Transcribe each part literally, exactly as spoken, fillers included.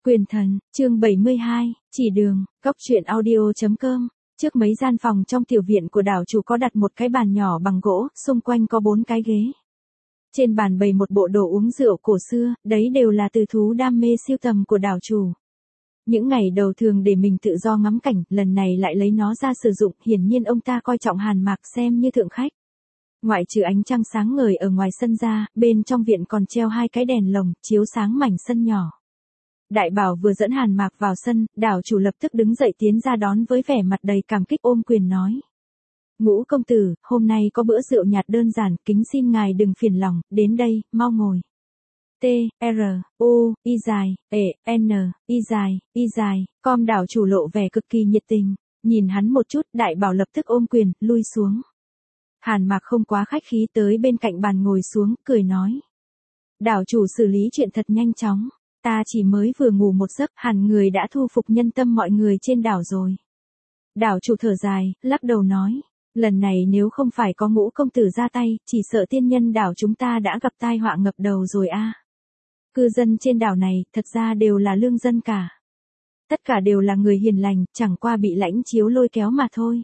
Quyền thần, chương bảy mươi hai, chỉ đường, góc truyện audio.com. Trước mấy gian phòng trong tiểu viện của đảo chủ có đặt một cái bàn nhỏ bằng gỗ, xung quanh có bốn cái ghế. Trên bàn bày một bộ đồ uống rượu cổ xưa, đấy đều là từ thú đam mê siêu tầm của đảo chủ. Những ngày đầu thường để mình tự do ngắm cảnh, lần này lại lấy nó ra sử dụng, hiển nhiên ông ta coi trọng Hàn Mạc xem như thượng khách. Ngoại trừ ánh trăng sáng ngời ở ngoài sân ra, bên trong viện còn treo hai cái đèn lồng, chiếu sáng mảnh sân nhỏ. Đại Bảo vừa dẫn Hàn Mạc vào sân, đảo chủ lập tức đứng dậy tiến ra đón với vẻ mặt đầy cảm kích ôm quyền nói. Ngũ công tử, hôm nay có bữa rượu nhạt đơn giản, kính xin ngài đừng phiền lòng, đến đây, mau ngồi. T, R, U, Y dài, E, N, Y dài, Y dài, com đảo chủ lộ vẻ cực kỳ nhiệt tình, nhìn hắn một chút, Đại Bảo lập tức ôm quyền, lui xuống. Hàn Mạc không quá khách khí tới bên cạnh bàn ngồi xuống, cười nói. Đảo chủ xử lý chuyện thật nhanh chóng. Ta chỉ mới vừa ngủ một giấc, hẳn người đã thu phục nhân tâm mọi người trên đảo rồi. Đảo chủ thở dài, lắc đầu nói, lần này nếu không phải có Ngũ công tử ra tay, chỉ sợ tiên nhân đảo chúng ta đã gặp tai họa ngập đầu rồi a. Cư dân trên đảo này, thật ra đều là lương dân cả. Tất cả đều là người hiền lành, chẳng qua bị lãnh chiếu lôi kéo mà thôi.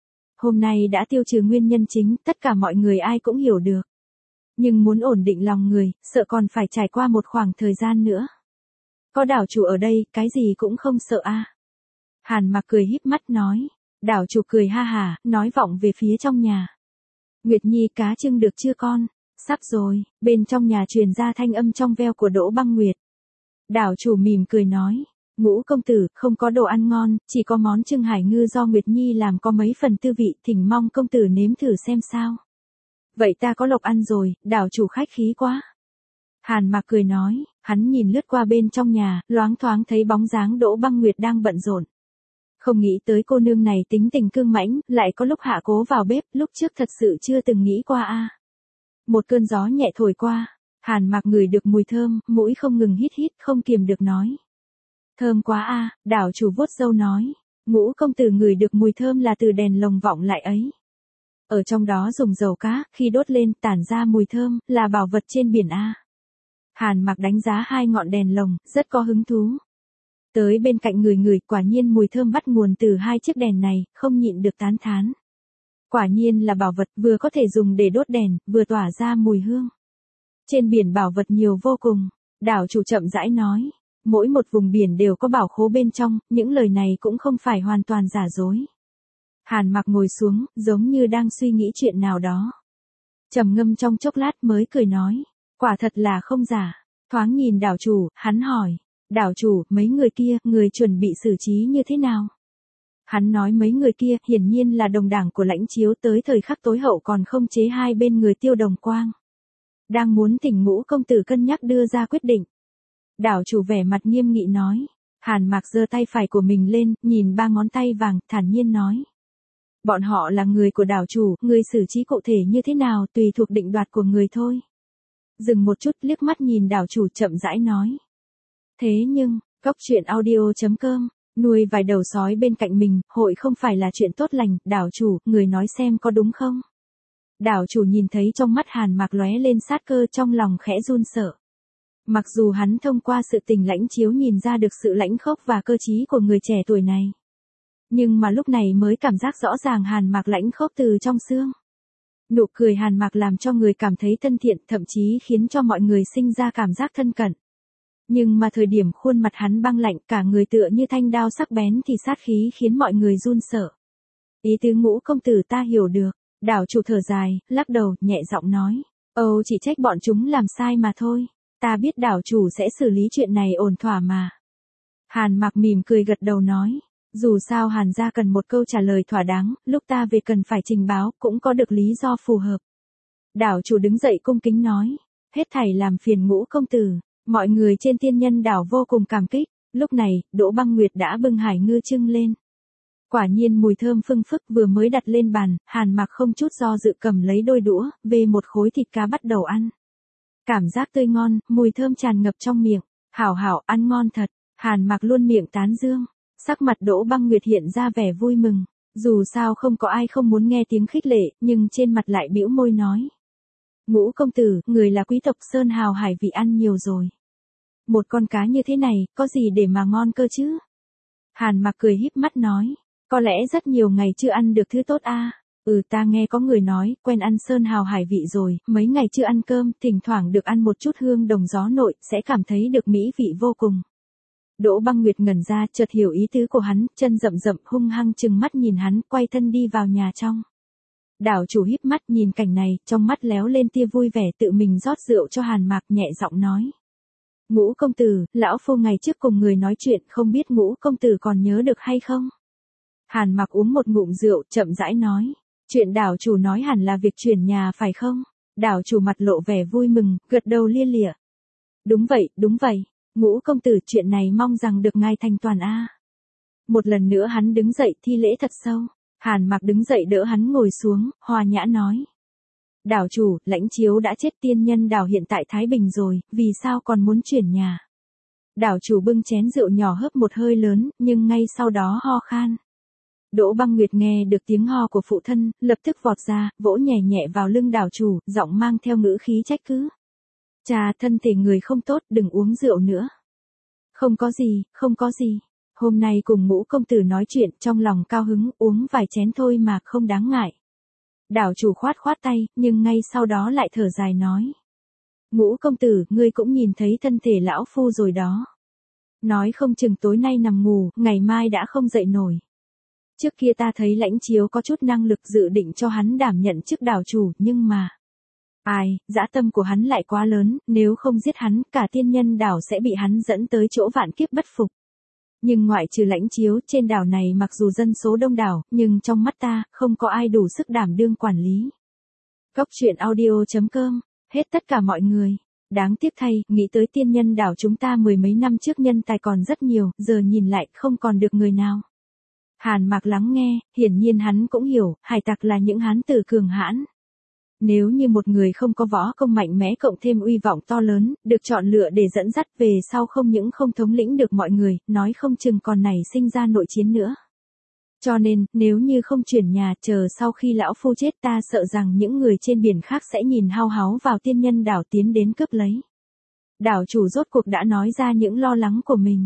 Hôm nay đã tiêu trừ nguyên nhân chính, tất cả mọi người ai cũng hiểu được. Nhưng muốn ổn định lòng người, sợ còn phải trải qua một khoảng thời gian nữa. Có đảo chủ ở đây, cái gì cũng không sợ a. Hàn Mạc cười híp mắt nói. Đảo chủ cười ha hả, nói vọng về phía trong nhà. Nguyệt Nhi cá trưng được chưa con? Sắp rồi, bên trong nhà truyền ra thanh âm trong veo của Đỗ Băng Nguyệt. Đảo chủ mỉm cười nói. Ngũ công tử, không có đồ ăn ngon, chỉ có món trưng hải ngư do Nguyệt Nhi làm có mấy phần tư vị, thỉnh mong công tử nếm thử xem sao. Vậy ta có lộc ăn rồi, đảo chủ khách khí quá. Hàn Mạc cười nói, hắn nhìn lướt qua bên trong nhà, loáng thoáng thấy bóng dáng Đỗ Băng Nguyệt đang bận rộn. Không nghĩ tới cô nương này tính tình cương mãnh, lại có lúc hạ cố vào bếp, lúc trước thật sự chưa từng nghĩ qua a. Một cơn gió nhẹ thổi qua, Hàn Mạc ngửi được mùi thơm, mũi không ngừng hít hít, không kiềm được nói. Thơm quá a, đảo chủ vuốt râu nói, Ngũ công tử ngửi được mùi thơm là từ đèn lồng vọng lại ấy. Ở trong đó dùng dầu cá, khi đốt lên tản ra mùi thơm, là bảo vật trên biển a. Hàn Mạc đánh giá hai ngọn đèn lồng, rất có hứng thú. Tới bên cạnh người người, quả nhiên mùi thơm bắt nguồn từ hai chiếc đèn này, không nhịn được tán thán. Quả nhiên là bảo vật, vừa có thể dùng để đốt đèn, vừa tỏa ra mùi hương. Trên biển bảo vật nhiều vô cùng, đảo chủ chậm rãi nói. Mỗi một vùng biển đều có bảo khố bên trong, những lời này cũng không phải hoàn toàn giả dối. Hàn Mạc ngồi xuống, giống như đang suy nghĩ chuyện nào đó. Trầm ngâm trong chốc lát mới cười nói. Quả thật là không giả. Thoáng nhìn đảo chủ, hắn hỏi. Đảo chủ, mấy người kia, người chuẩn bị xử trí như thế nào? Hắn nói mấy người kia, hiển nhiên là đồng đảng của lãnh chiếu tới thời khắc tối hậu còn không chế hai bên người Tiêu Đồng Quang. Đang muốn thỉnh Ngũ công tử cân nhắc đưa ra quyết định. Đảo chủ vẻ mặt nghiêm nghị nói. Hàn Mạc giơ tay phải của mình lên, nhìn ba ngón tay vàng, thản nhiên nói. Bọn họ là người của đảo chủ, người xử trí cụ thể như thế nào tùy thuộc định đoạt của người thôi. Dừng một chút liếc mắt nhìn đảo chủ chậm rãi nói. Thế nhưng, góc truyện audio.com, nuôi vài đầu sói bên cạnh mình, hội không phải là chuyện tốt lành, đảo chủ, người nói xem có đúng không? Đảo chủ nhìn thấy trong mắt Hàn Mạc lóe lên sát cơ trong lòng khẽ run sợ. Mặc dù hắn thông qua sự tình lãnh chiếu nhìn ra được sự lãnh khốc và cơ trí của người trẻ tuổi này. Nhưng mà lúc này mới cảm giác rõ ràng Hàn Mạc lãnh khốc từ trong xương. Nụ cười Hàn Mạc làm cho người cảm thấy thân thiện, thậm chí khiến cho mọi người sinh ra cảm giác thân cận. Nhưng mà thời điểm khuôn mặt hắn băng lạnh, cả người tựa như thanh đao sắc bén thì sát khí khiến mọi người run sợ. Ý tứ Ngũ công tử ta hiểu được, đảo chủ thở dài, lắc đầu, nhẹ giọng nói. Âu chỉ trách bọn chúng làm sai mà thôi, ta biết đảo chủ sẽ xử lý chuyện này ổn thỏa mà. Hàn Mạc mỉm cười gật đầu nói. Dù sao Hàn gia cần một câu trả lời thỏa đáng, lúc ta về cần phải trình báo, cũng có được lý do phù hợp. Đảo chủ đứng dậy cung kính nói. Hết thảy làm phiền Ngũ công tử. Mọi người trên tiên nhân đảo vô cùng cảm kích. Lúc này, Đỗ Băng Nguyệt đã bưng hải ngư trưng lên. Quả nhiên mùi thơm phưng phức vừa mới đặt lên bàn, Hàn Mạc không chút do dự cầm lấy đôi đũa, về một khối thịt cá bắt đầu ăn. Cảm giác tươi ngon, mùi thơm tràn ngập trong miệng. Hảo hảo, ăn ngon thật. Hàn Mạc luôn miệng tán dương. Sắc mặt Đỗ Băng Nguyệt hiện ra vẻ vui mừng. Dù sao không có ai không muốn nghe tiếng khích lệ, nhưng trên mặt lại bĩu môi nói. Ngũ công tử, người là quý tộc Sơn Hào Hải vị ăn nhiều rồi. Một con cá như thế này, có gì để mà ngon cơ chứ? Hàn Mặc cười híp mắt nói, có lẽ rất nhiều ngày chưa ăn được thứ tốt a. Ừ, ta nghe có người nói, quen ăn sơn hào hải vị rồi, mấy ngày chưa ăn cơm, thỉnh thoảng được ăn một chút hương đồng gió nội, sẽ cảm thấy được mỹ vị vô cùng. Đỗ Băng Nguyệt ngẩn ra, chợt hiểu ý tứ của hắn, chân rậm rậm hung hăng trừng mắt nhìn hắn, quay thân đi vào nhà trong. Đảo chủ híp mắt nhìn cảnh này, trong mắt léo lên tia vui vẻ, tự mình rót rượu cho Hàn Mạc, nhẹ giọng nói. Ngũ công tử, lão phu ngày trước cùng người nói chuyện, không biết Ngũ công tử còn nhớ được hay không? Hàn Mạc uống một ngụm rượu, chậm rãi nói. Chuyện đảo chủ nói hẳn là việc chuyển nhà phải không? Đảo chủ mặt lộ vẻ vui mừng, gật đầu lia lịa. Đúng vậy, đúng vậy. Ngũ công tử, chuyện này mong rằng được ngài thành toàn a. Một lần nữa hắn đứng dậy thi lễ thật sâu. Hàn Mạc đứng dậy đỡ hắn ngồi xuống, hòa nhã nói. Đảo chủ, Lãnh Chiếu đã chết, tiên nhân đảo hiện tại Thái Bình rồi, vì sao còn muốn chuyển nhà? Đảo chủ bưng chén rượu nhỏ hớp một hơi lớn, nhưng ngay sau đó ho khan. Đỗ Băng Nguyệt nghe được tiếng ho của phụ thân, lập tức vọt ra, vỗ nhẹ nhẹ vào lưng đảo chủ, giọng mang theo ngữ khí trách cứ. Cha, thân thể người không tốt, đừng uống rượu nữa. Không có gì, không có gì. Hôm nay cùng Ngũ công tử nói chuyện, trong lòng cao hứng, uống vài chén thôi mà, không đáng ngại. Đảo chủ khoát khoát tay, nhưng ngay sau đó lại thở dài nói. Ngũ công tử, ngươi cũng nhìn thấy thân thể lão phu rồi đó. Nói không chừng tối nay nằm ngủ, ngày mai đã không dậy nổi. Trước kia ta thấy Lãnh Chiếu có chút năng lực, dự định cho hắn đảm nhận chức đảo chủ, nhưng mà... Ai, dã tâm của hắn lại quá lớn, nếu không giết hắn, cả tiên nhân đảo sẽ bị hắn dẫn tới chỗ vạn kiếp bất phục. Nhưng ngoại trừ Lãnh Chiếu, trên đảo này mặc dù dân số đông đảo, nhưng trong mắt ta, không có ai đủ sức đảm đương quản lý. Góc truyện audio chấm com, hết tất cả mọi người. Đáng tiếc thay, nghĩ tới tiên nhân đảo chúng ta mười mấy năm trước nhân tài còn rất nhiều, giờ nhìn lại, không còn được người nào. Hàn Mạc lắng nghe, hiển nhiên hắn cũng hiểu, hải tặc là những hán tử cường hãn. Nếu như một người không có võ công mạnh mẽ cộng thêm uy vọng to lớn, được chọn lựa để dẫn dắt về sau không những không thống lĩnh được mọi người, nói không chừng còn nảy sinh ra nội chiến nữa. Cho nên, nếu như không chuyển nhà, chờ sau khi lão phu chết, ta sợ rằng những người trên biển khác sẽ nhìn hao háo vào tiên nhân đảo tiến đến cướp lấy. Đảo chủ rốt cuộc đã nói ra những lo lắng của mình.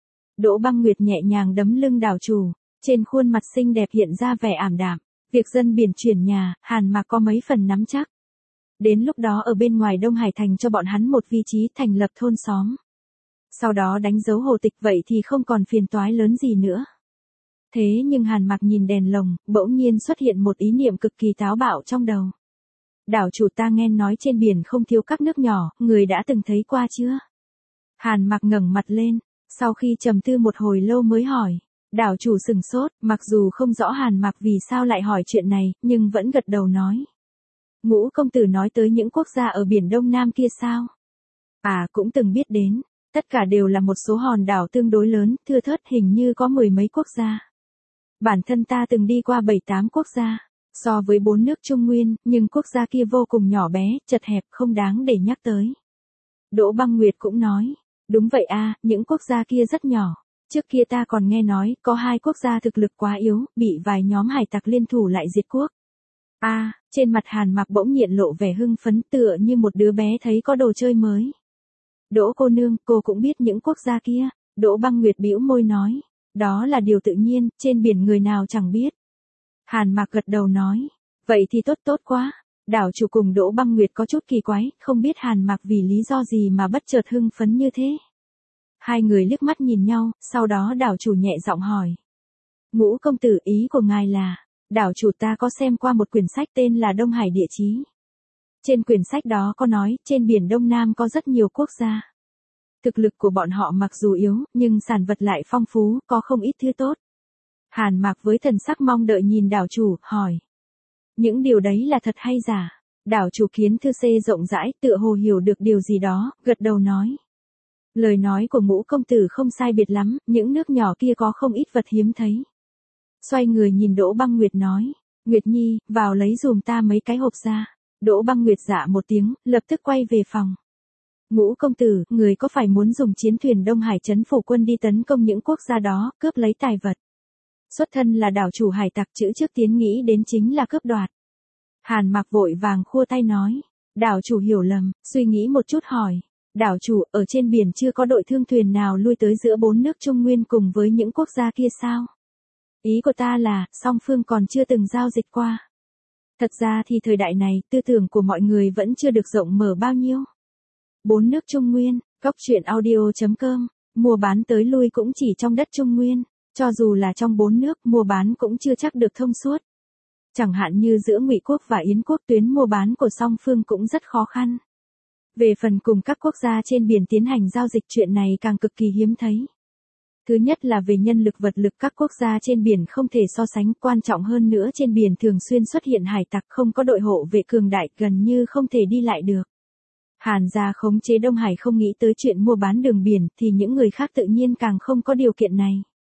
Đỗ Băng Nguyệt nhẹ nhàng đấm lưng đảo chủ, trên khuôn mặt xinh đẹp hiện ra vẻ ảm đạm. Việc dân biển chuyển nhà, Hàn Mạc có mấy phần nắm chắc. Đến lúc đó ở bên ngoài Đông Hải thành cho bọn hắn một vị trí thành lập thôn xóm. Sau đó đánh dấu hồ tịch, vậy thì không còn phiền toái lớn gì nữa. Thế nhưng Hàn Mạc nhìn đèn lồng, bỗng nhiên xuất hiện một ý niệm cực kỳ táo bạo trong đầu. Đảo chủ, ta nghe nói trên biển không thiếu các nước nhỏ, người đã từng thấy qua chưa? Hàn Mạc ngẩng mặt lên, sau khi trầm tư một hồi lâu mới hỏi. Đảo chủ sừng sốt, mặc dù không rõ Hàn Mạc vì sao lại hỏi chuyện này, nhưng vẫn gật đầu nói. Ngũ công tử nói tới những quốc gia ở biển Đông Nam kia sao? À, cũng từng biết đến, tất cả đều là một số hòn đảo tương đối lớn, thưa thớt, hình như có mười mấy quốc gia. Bản thân ta từng đi qua bảy tám quốc gia, so với bốn nước Trung Nguyên, nhưng quốc gia kia vô cùng nhỏ bé, chật hẹp, không đáng để nhắc tới. Đỗ Băng Nguyệt cũng nói, đúng vậy a, những quốc gia kia rất nhỏ. Trước kia ta còn nghe nói, có hai quốc gia thực lực quá yếu, bị vài nhóm hải tặc liên thủ lại diệt quốc. A, à, trên mặt Hàn Mạc bỗng hiện lộ vẻ hưng phấn, tựa như một đứa bé thấy có đồ chơi mới. Đỗ cô nương, cô cũng biết những quốc gia kia. Đỗ Băng Nguyệt bĩu môi nói, đó là điều tự nhiên, trên biển người nào chẳng biết. Hàn Mạc gật đầu nói, vậy thì tốt tốt quá. Đảo chủ cùng Đỗ Băng Nguyệt có chút kỳ quái, không biết Hàn Mạc vì lý do gì mà bất chợt hưng phấn như thế. Hai người liếc mắt nhìn nhau, sau đó đảo chủ nhẹ giọng hỏi. Ngũ công tử, ý của ngài là, đảo chủ, ta có xem qua một quyển sách tên là Đông Hải Địa Chí. Trên quyển sách đó có nói, trên biển Đông Nam có rất nhiều quốc gia. Thực lực của bọn họ mặc dù yếu, nhưng sản vật lại phong phú, có không ít thứ tốt. Hàn Mạc với thần sắc mong đợi nhìn đảo chủ, hỏi. Những điều đấy là thật hay giả? Đảo chủ kiến thư xê rộng rãi, tựa hồ hiểu được điều gì đó, gật đầu nói. Lời nói của Ngũ công tử không sai biệt lắm, những nước nhỏ kia có không ít vật hiếm thấy. Xoay người nhìn Đỗ Băng Nguyệt nói, Nguyệt Nhi, vào lấy dùm ta mấy cái hộp ra. Đỗ Băng Nguyệt dạ một tiếng, lập tức quay về phòng. Ngũ công tử, người có phải muốn dùng chiến thuyền Đông Hải trấn phủ quân đi tấn công những quốc gia đó, cướp lấy tài vật? Xuất thân là đảo chủ hải tặc, chữ trước tiến nghĩ đến chính là cướp đoạt. Hàn Mạc vội vàng khua tay nói, đảo chủ hiểu lầm, suy nghĩ một chút hỏi. Đảo chủ, ở trên biển chưa có đội thương thuyền nào lui tới giữa bốn nước Trung Nguyên cùng với những quốc gia kia sao? Ý của ta là, song phương còn chưa từng giao dịch qua. Thật ra thì thời đại này, tư tưởng của mọi người vẫn chưa được rộng mở bao nhiêu. Bốn nước Trung Nguyên, Cóc truyện audio chấm com, mua bán tới lui cũng chỉ trong đất Trung Nguyên, cho dù là trong bốn nước mua bán cũng chưa chắc được thông suốt. Chẳng hạn như giữa Ngụy quốc và Yến quốc tuyến mua bán của song phương cũng rất khó khăn. Về phần cùng các quốc gia trên biển tiến hành giao dịch chuyện này càng cực kỳ hiếm thấy. Thứ nhất là về nhân lực vật lực các quốc gia trên biển không thể so sánh, quan trọng hơn nữa trên biển thường xuyên xuất hiện hải tặc không có đội hộ vệ cường đại gần như không thể đi lại được. Hàn gia khống chế Đông Hải không nghĩ tới chuyện mua bán đường biển thì những người khác tự nhiên càng không có điều kiện này.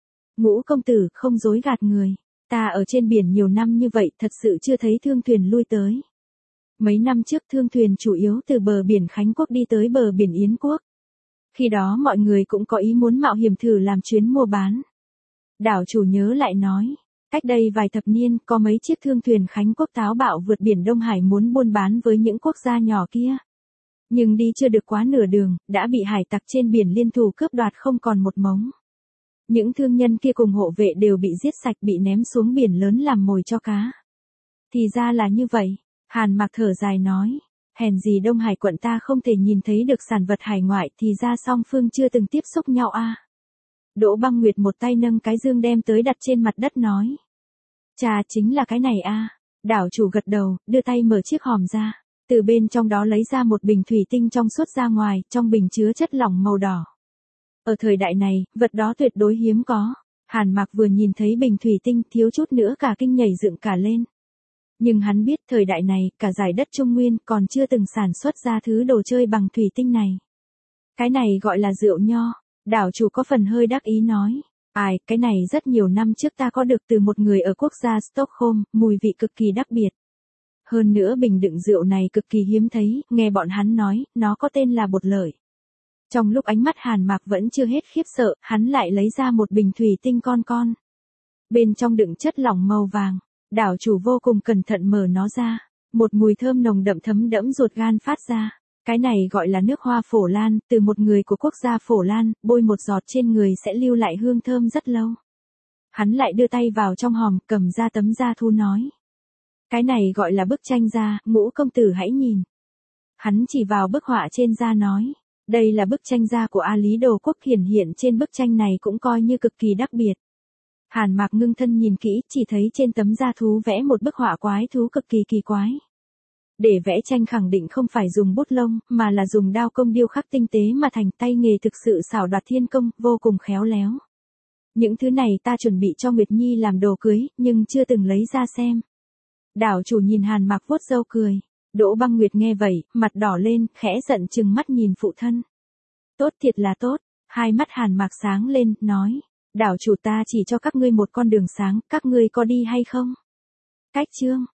Ngũ công tử không dối gạt người, ta ở trên biển nhiều năm như vậy thật sự chưa thấy thương thuyền lui tới. Mấy năm trước thương thuyền chủ yếu từ bờ biển Khánh Quốc đi tới bờ biển Yến Quốc. Khi đó mọi người cũng có ý muốn mạo hiểm thử làm chuyến mua bán. Đảo chủ nhớ lại nói, cách đây vài thập niên có mấy chiếc thương thuyền Khánh Quốc táo bạo vượt biển Đông Hải muốn buôn bán với những quốc gia nhỏ kia. Nhưng đi chưa được quá nửa đường, đã bị hải tặc trên biển liên thủ cướp đoạt không còn một mống. Những thương nhân kia cùng hộ vệ đều bị giết sạch bị ném xuống biển lớn làm mồi cho cá. Thì ra là như vậy, Hàn Mặc thở dài nói. Hèn gì Đông Hải quận ta không thể nhìn thấy được sản vật hải ngoại thì ra song phương chưa từng tiếp xúc nhau a. À. Đỗ Băng Nguyệt một tay nâng cái dương đem tới đặt trên mặt đất nói. Chà chính là cái này a. À. Đảo chủ gật đầu, đưa tay mở chiếc hòm ra. Từ bên trong đó lấy ra một bình thủy tinh trong suốt ra ngoài, trong bình chứa chất lỏng màu đỏ. Ở thời đại này, vật đó tuyệt đối hiếm có. Hàn Mặc vừa nhìn thấy bình thủy tinh thiếu chút nữa cả kinh nhảy dựng cả lên. Nhưng hắn biết thời đại này, cả giải đất Trung Nguyên còn chưa từng sản xuất ra thứ đồ chơi bằng thủy tinh này. Cái này gọi là rượu nho, đảo chủ có phần hơi đắc ý nói. Ai, cái này rất nhiều năm trước ta có được từ một người ở quốc gia Stockholm, mùi vị cực kỳ đặc biệt. Hơn nữa bình đựng rượu này cực kỳ hiếm thấy, nghe bọn hắn nói, nó có tên là bột lợi. Trong lúc ánh mắt Hàn Mặc vẫn chưa hết khiếp sợ, hắn lại lấy ra một bình thủy tinh con con. Bên trong đựng chất lỏng màu vàng. Đảo chủ vô cùng cẩn thận mở nó ra, một mùi thơm nồng đậm thấm đẫm ruột gan phát ra. Cái này gọi là nước hoa Phổ Lan, từ một người của quốc gia Phổ Lan, bôi một giọt trên người sẽ lưu lại hương thơm rất lâu. Hắn lại đưa tay vào trong hòm, cầm ra tấm da thú nói. Cái này gọi là bức tranh da, Ngũ công tử hãy nhìn. Hắn chỉ vào bức họa trên da nói. Đây là bức tranh da của A Lý Đồ Quốc, hiển hiện trên bức tranh này cũng coi như cực kỳ đặc biệt. Hàn Mặc ngưng thân nhìn kỹ, chỉ thấy trên tấm da thú vẽ một bức họa quái thú cực kỳ kỳ quái. Để vẽ tranh khẳng định không phải dùng bút lông, mà là dùng đao công điêu khắc tinh tế mà thành, tay nghề thực sự xảo đoạt thiên công, vô cùng khéo léo. Những thứ này ta chuẩn bị cho Nguyệt Nhi làm đồ cưới, nhưng chưa từng lấy ra xem. Đảo chủ nhìn Hàn Mặc vuốt râu cười. Đỗ Băng Nguyệt nghe vậy, mặt đỏ lên, khẽ giận chừng mắt nhìn phụ thân. Tốt thiệt là tốt, hai mắt Hàn Mặc sáng lên, nói. Đảo chủ ta chỉ cho các ngươi một con đường sáng, các ngươi có đi hay không? Cách chương.